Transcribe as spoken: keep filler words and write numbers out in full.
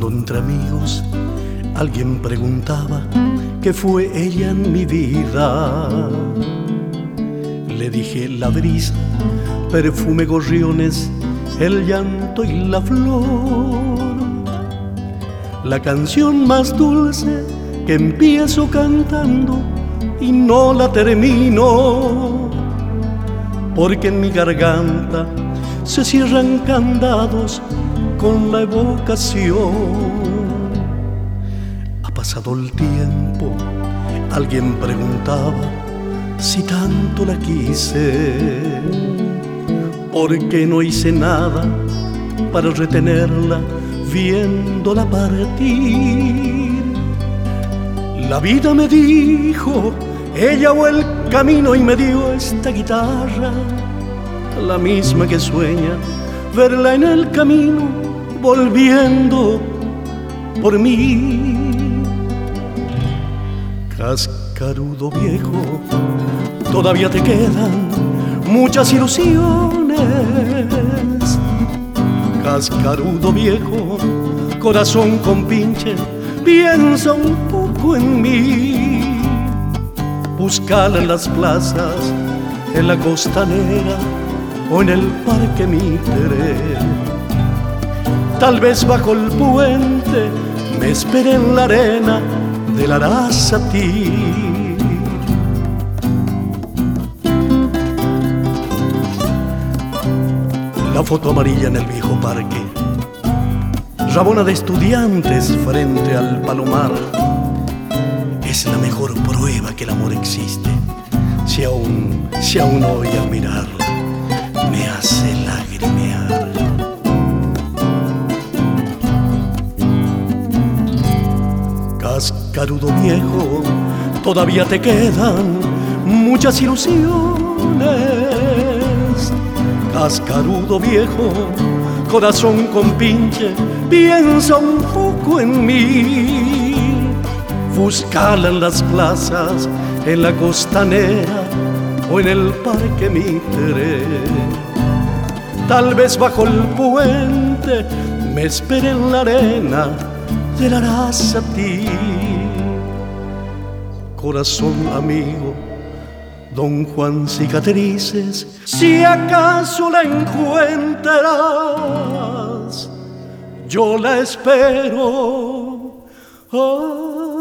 Cuando entre amigos alguien preguntaba qué fue ella en mi vida, le dije la brisa, perfume, gorriones, el llanto y la flor. La canción más dulce que empiezo cantando y no la termino, porque en mi garganta se cierran candados con la evocación. Ha pasado el tiempo, alguien preguntaba si tanto la quise, porque no hice nada para retenerla viéndola partir. La vida me dijo, ella o el camino, y me dio esta guitarra, la misma que sueña verla en el camino volviendo por mí. Cascarudo viejo, todavía te quedan muchas ilusiones. Cascarudo viejo, corazón con pinche, piensa un poco en mí. Búscala en las plazas, en la costanera o en el parque Mitre. Tal vez bajo el puente me espere en la arena del Arasatí. La foto amarilla en el viejo parque, rabona de estudiantes frente al palomar, es la mejor prueba que el amor existe. Si aún, si aún hoy al mirarla me hace lagrimear. Cascarudo viejo, todavía te quedan muchas ilusiones. Cascarudo viejo, corazón con pinche, piensa un poco en mí. Búscala en las plazas, en la costanera o en el parque Mitre. Tal vez bajo el puente me espere en la arena del Arasatí. Corazón amigo, don Juan Cicatrices, si acaso la encuentras, yo la espero. Oh.